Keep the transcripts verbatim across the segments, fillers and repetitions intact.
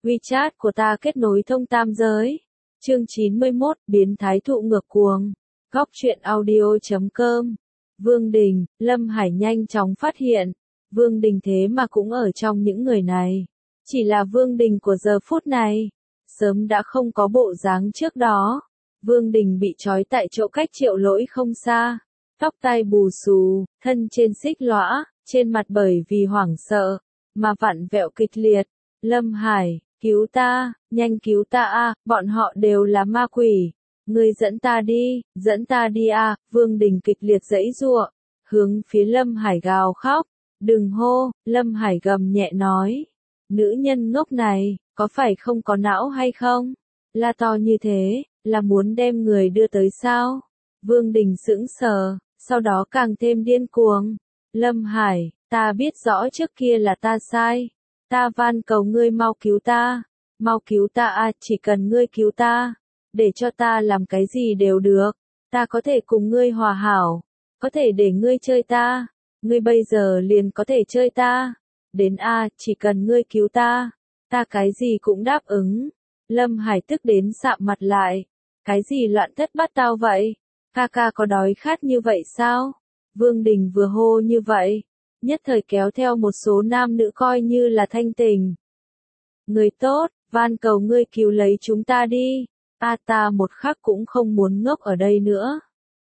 WeChat của ta kết nối thông tam giới. Chương chín mươi mốt, biến thái thụ ngược cuồng. Góc truyện audio chấm com. Vương Đình, Lâm Hải nhanh chóng phát hiện. Vương Đình thế mà cũng ở trong những người này. Chỉ là Vương Đình của giờ phút này. Sớm đã không có bộ dáng trước đó. Vương Đình bị trói tại chỗ cách Triệu Lỗi không xa. Tóc tai bù xù, thân trên xích lõa, trên mặt bởi vì hoảng sợ, mà vặn vẹo kịch liệt. Lâm Hải, cứu ta, nhanh cứu ta a, bọn họ đều là ma quỷ. Ngươi dẫn ta đi, dẫn ta đi a, Vương Đình kịch liệt giãy giụa, hướng phía Lâm Hải gào khóc. Đừng hô, Lâm Hải gầm nhẹ nói. Nữ nhân ngốc này, có phải không có não hay không? La to như thế, là muốn đem người đưa tới sao? Vương Đình sững sờ, sau đó càng thêm điên cuồng. Lâm Hải, ta biết rõ trước kia là ta sai. Ta van cầu ngươi mau cứu ta. Mau cứu ta a, chỉ cần ngươi cứu ta. Để cho ta làm cái gì đều được. Ta có thể cùng ngươi hòa hảo. Có thể để ngươi chơi ta. Ngươi bây giờ liền có thể chơi ta. Đến a, chỉ cần ngươi cứu ta. Ta cái gì cũng đáp ứng. Lâm Hải tức đến sạm mặt lại. Cái gì loạn thất bát tao vậy? Ca ca có đói khát như vậy sao? Vương Đình vừa hô như vậy, nhất thời kéo theo một số nam nữ coi như là thanh tình. Người tốt, van cầu ngươi cứu lấy chúng ta đi. A ta một khắc cũng không muốn ngốc ở đây nữa.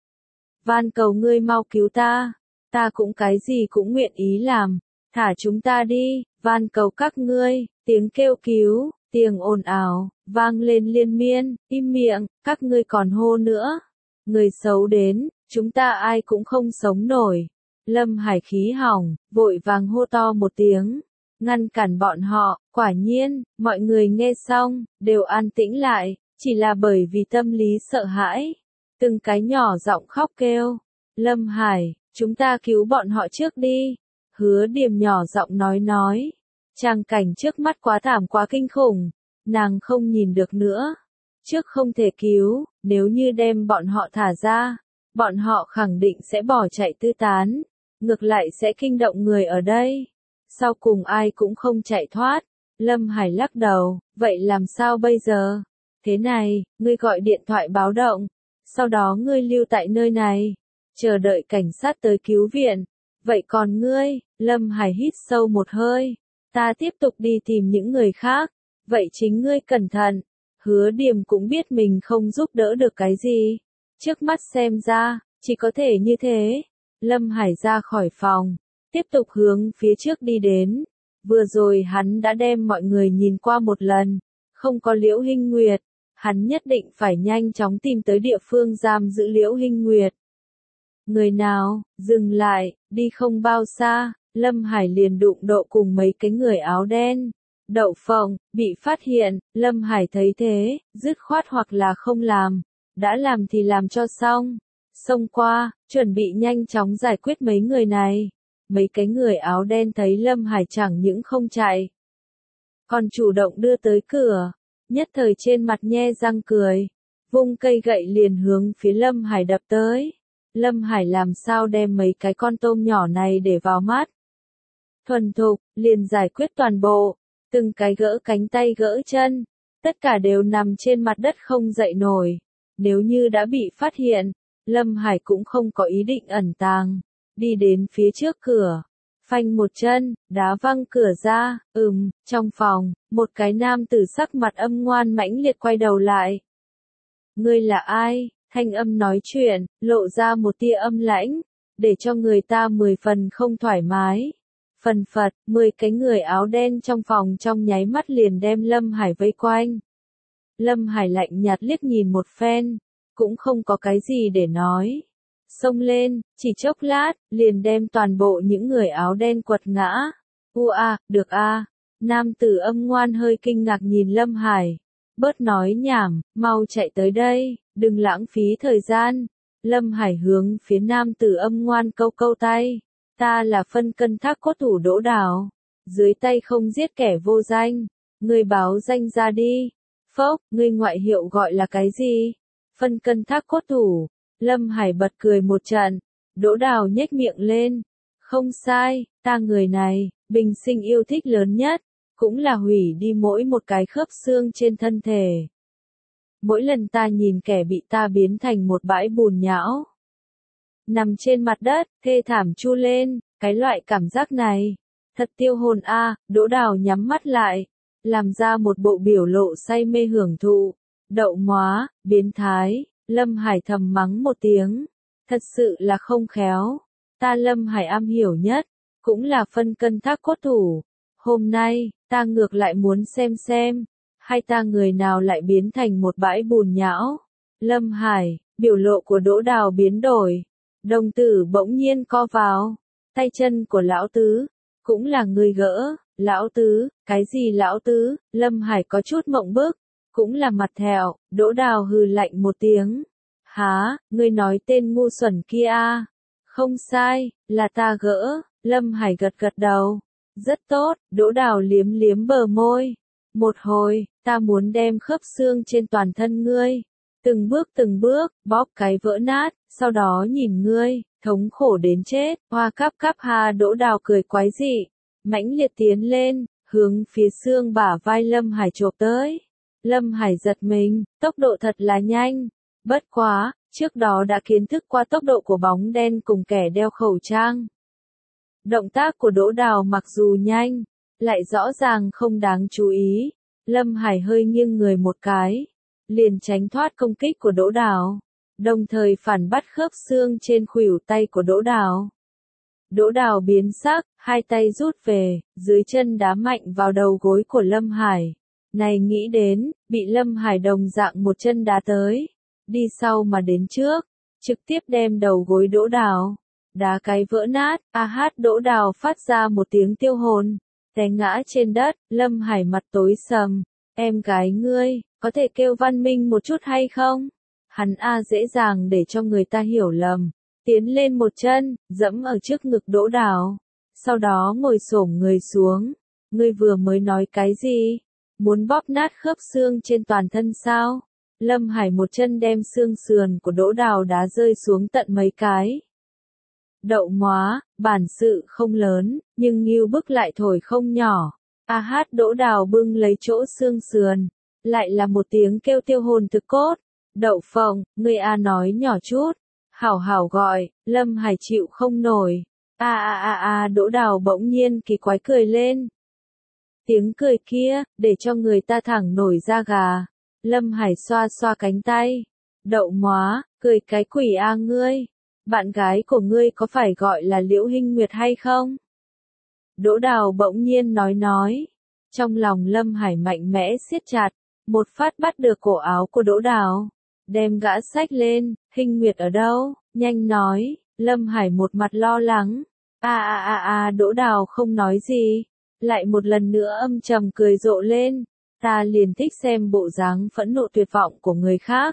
Van cầu ngươi mau cứu ta. Ta cũng cái gì cũng nguyện ý làm. Thả chúng ta đi, van cầu các ngươi. Tiếng kêu cứu, tiếng ồn ào, vang lên liên miên. Im miệng, các ngươi còn hô nữa. Người xấu đến, chúng ta ai cũng không sống nổi. Lâm Hải khí hỏng, vội vàng hô to một tiếng, ngăn cản bọn họ. Quả nhiên, mọi người nghe xong, đều an tĩnh lại, chỉ là bởi vì tâm lý sợ hãi. Từng cái nhỏ giọng khóc kêu. Lâm Hải, chúng ta cứu bọn họ trước đi. Hứa Điềm nhỏ giọng nói nói. Tràng cảnh trước mắt quá thảm quá kinh khủng, nàng không nhìn được nữa. Trước không thể cứu, nếu như đem bọn họ thả ra, bọn họ khẳng định sẽ bỏ chạy tứ tán, ngược lại sẽ kinh động người ở đây. Sau cùng ai cũng không chạy thoát. Lâm Hải lắc đầu, vậy làm sao bây giờ? Thế này, ngươi gọi điện thoại báo động, sau đó ngươi lưu tại nơi này, chờ đợi cảnh sát tới cứu viện. Vậy còn ngươi? Lâm Hải hít sâu một hơi, ta tiếp tục đi tìm những người khác, vậy chính ngươi cẩn thận. Hứa Điềm cũng biết mình không giúp đỡ được cái gì. Trước mắt xem ra, chỉ có thể như thế. Lâm Hải ra khỏi phòng, tiếp tục hướng phía trước đi đến. Vừa rồi hắn đã đem mọi người nhìn qua một lần. Không có Liễu Hinh Nguyệt, hắn nhất định phải nhanh chóng tìm tới địa phương giam giữ Liễu Hinh Nguyệt. Người nào, dừng lại, đi không bao xa, Lâm Hải liền đụng độ cùng mấy cái người áo đen. Đậu Phộng, bị phát hiện, Lâm Hải thấy thế, dứt khoát hoặc là không làm, đã làm thì làm cho xong. Xông qua, chuẩn bị nhanh chóng giải quyết mấy người này. Mấy cái người áo đen thấy Lâm Hải chẳng những không chạy, còn chủ động đưa tới cửa, nhất thời trên mặt nhe răng cười, vung cây gậy liền hướng phía Lâm Hải đập tới. Lâm Hải làm sao đem mấy cái con tôm nhỏ này để vào mắt. Thuần thục, liền giải quyết toàn bộ. Từng cái gỡ cánh tay gỡ chân, tất cả đều nằm trên mặt đất không dậy nổi. Nếu như đã bị phát hiện, Lâm Hải cũng không có ý định ẩn tàng, đi đến phía trước cửa, phanh một chân, đá văng cửa ra. Ừm, trong phòng, một cái nam tử sắc mặt âm ngoan mãnh liệt quay đầu lại. Ngươi là ai? Thanh âm nói chuyện, lộ ra một tia âm lãnh, để cho người ta mười phần không thoải mái. Phần phật, mười cái người áo đen trong phòng trong nháy mắt liền đem Lâm Hải vây quanh. Lâm Hải lạnh nhạt liếc nhìn một phen, cũng không có cái gì để nói. Xông lên, chỉ chốc lát, liền đem toàn bộ những người áo đen quật ngã. U a, được a. Nam tử âm ngoan hơi kinh ngạc nhìn Lâm Hải. Bớt nói nhảm, mau chạy tới đây, đừng lãng phí thời gian. Lâm Hải hướng phía nam tử âm ngoan câu câu tay. Ta là phân cân thác cốt thủ Đỗ Đào, dưới tay không giết kẻ vô danh, ngươi báo danh ra đi. Phốc, ngươi ngoại hiệu gọi là cái gì? Phân cân thác cốt thủ. Lâm Hải bật cười một trận, Đỗ Đào nhếch miệng lên. Không sai, ta người này, bình sinh yêu thích lớn nhất, cũng là hủy đi mỗi một cái khớp xương trên thân thể. Mỗi lần ta nhìn kẻ bị ta biến thành một bãi bùn nhão, nằm trên mặt đất, thê thảm chu lên, cái loại cảm giác này, thật tiêu hồn a. Đỗ Đào nhắm mắt lại, làm ra một bộ biểu lộ say mê hưởng thụ. Đậu móa, biến thái, Lâm Hải thầm mắng một tiếng, thật sự là không khéo. Ta Lâm Hải am hiểu nhất, cũng là phân cân thác cốt thủ. Hôm nay, ta ngược lại muốn xem xem, hay ta người nào lại biến thành một bãi bùn nhão. Lâm Hải, biểu lộ của Đỗ Đào biến đổi. Đồng tử bỗng nhiên co vào. Tay chân của lão tứ, cũng là người gỡ. Lão tứ, cái gì lão tứ? Lâm Hải có chút mộng bức, cũng là mặt thẹo. Đỗ Đào hừ lạnh một tiếng. Há, ngươi nói tên ngu xuẩn kia a? Không sai, là ta gỡ. Lâm Hải gật gật đầu. Rất tốt. Đỗ Đào liếm liếm bờ môi. Một hồi, ta muốn đem khớp xương trên toàn thân ngươi, từng bước từng bước, bóp cái vỡ nát, sau đó nhìn ngươi, thống khổ đến chết. Hoa cắp cắp ha. Đỗ Đào cười quái dị, mãnh liệt tiến lên, hướng phía xương bả vai Lâm Hải chộp tới. Lâm Hải giật mình, tốc độ thật là nhanh. Bất quá, trước đó đã kiến thức qua tốc độ của bóng đen cùng kẻ đeo khẩu trang. Động tác của Đỗ Đào mặc dù nhanh, lại rõ ràng không đáng chú ý. Lâm Hải hơi nghiêng người một cái, liền tránh thoát công kích của Đỗ Đào, đồng thời phản bắt khớp xương trên khuỷu tay của Đỗ Đào. Đỗ Đào biến sắc, hai tay rút về, dưới chân đá mạnh vào đầu gối của Lâm Hải. Này nghĩ đến, bị Lâm Hải đồng dạng một chân đá tới, đi sau mà đến trước, trực tiếp đem đầu gối Đỗ Đào đá cái vỡ nát. A hát. Đỗ Đào phát ra một tiếng tiêu hồn, té ngã trên đất. Lâm Hải mặt tối sầm. Em gái ngươi, có thể kêu văn minh một chút hay không? Hắn a dễ dàng để cho người ta hiểu lầm. Tiến lên một chân, dẫm ở trước ngực Đỗ Đào. Sau đó ngồi xổm người xuống. Ngươi vừa mới nói cái gì? Muốn bóp nát khớp xương trên toàn thân sao? Lâm Hải một chân đem xương sườn của Đỗ Đào đá rơi xuống tận mấy cái. Đậu móa, bản sự không lớn, nhưng ngưu bức lại thổi không nhỏ. A hát. Đỗ Đào bưng lấy chỗ xương sườn, lại là một tiếng kêu tiêu hồn thực cốt. Đậu phộng, ngươi a nói nhỏ chút, hảo hảo gọi. Lâm Hải chịu không nổi. A a a a. Đỗ Đào bỗng nhiên kỳ quái cười lên. Tiếng cười kia, để cho người ta thẳng nổi da gà. Lâm Hải xoa xoa cánh tay. Đậu móa, cười cái quỷ a ngươi. Bạn gái của ngươi có phải gọi là Liễu Hinh Nguyệt hay không? Đỗ Đào bỗng nhiên nói nói. Trong lòng Lâm Hải mạnh mẽ siết chặt, một phát bắt được cổ áo của Đỗ Đào, đem gã xách lên. Hinh Nguyệt ở đâu? Nhanh nói. Lâm Hải một mặt lo lắng. A a a a. Đỗ Đào không nói gì, lại một lần nữa âm trầm cười rộ lên. Ta liền thích xem bộ dáng phẫn nộ tuyệt vọng của người khác.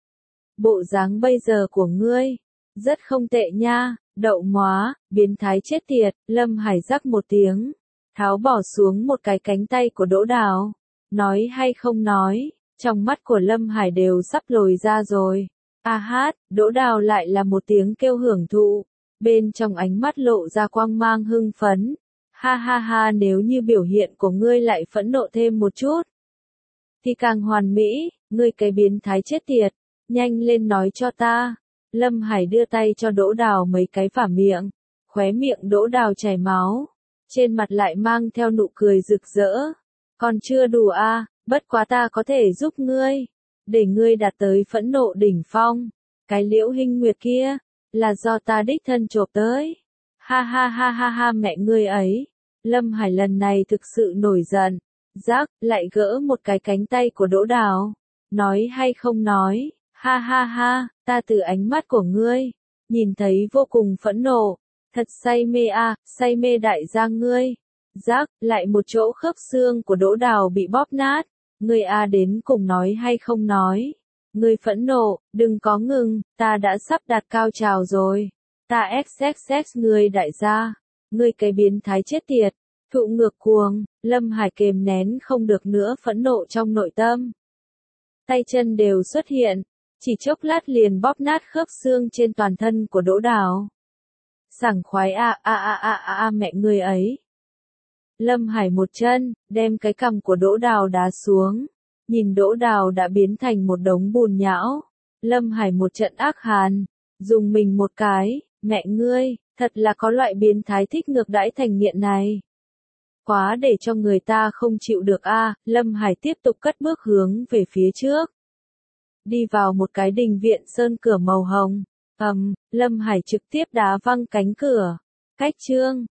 Bộ dáng bây giờ của ngươi rất không tệ nha. Đậu móa, biến thái chết tiệt. Lâm Hải rắc một tiếng, tháo bỏ xuống một cái cánh tay của Đỗ Đào. Nói hay không nói, trong mắt của Lâm Hải đều sắp lồi ra rồi. A hát. Đỗ Đào lại là một tiếng kêu hưởng thụ, bên trong ánh mắt lộ ra quang mang hưng phấn. Ha ha ha. Nếu như biểu hiện của ngươi lại phẫn nộ thêm một chút, thì càng hoàn mỹ. Ngươi cái biến thái chết tiệt, nhanh lên nói cho ta. Lâm Hải đưa tay cho Đỗ Đào mấy cái vả miệng, khóe miệng Đỗ Đào chảy máu, trên mặt lại mang theo nụ cười rực rỡ. Còn chưa đủ a, à, bất quá ta có thể giúp ngươi, để ngươi đạt tới phẫn nộ đỉnh phong. Cái Liễu Hinh Nguyệt kia, là do ta đích thân chộp tới. Ha ha ha ha ha. Mẹ ngươi ấy. Lâm Hải lần này thực sự nổi giận, rắc, lại gỡ một cái cánh tay của Đỗ Đào. Nói hay không nói? Ha ha ha. Ta từ ánh mắt của ngươi nhìn thấy vô cùng phẫn nộ, thật say mê a, à, say mê đại gia ngươi. Rắc, lại một chỗ khớp xương của Đỗ Đào bị bóp nát. Ngươi a à đến cùng nói hay không nói? Ngươi phẫn nộ, đừng có ngừng, ta đã sắp đạt cao trào rồi. Ta xxx ngươi đại gia, ngươi cái biến thái chết tiệt, thụ ngược cuồng. Lâm Hải kềm nén không được nữa phẫn nộ trong nội tâm. Tay chân đều xuất hiện, chỉ chốc lát liền bóp nát khớp xương trên toàn thân của Đỗ Đào. Sảng khoái a a a a a a. Mẹ ngươi ấy. Lâm Hải một chân, đem cái cằm của Đỗ Đào đá xuống. Nhìn Đỗ Đào đã biến thành một đống bùn nhão. Lâm Hải một trận ác hàn. Dùng mình một cái, mẹ ngươi, thật là có loại biến thái thích ngược đãi thành nghiện này. Quá để cho người ta không chịu được a. Lâm Hải tiếp tục cất bước hướng về phía trước. Đi vào một cái đình viện sơn cửa màu hồng. Ầm, Lâm Hải trực tiếp đá văng cánh cửa. Cách chương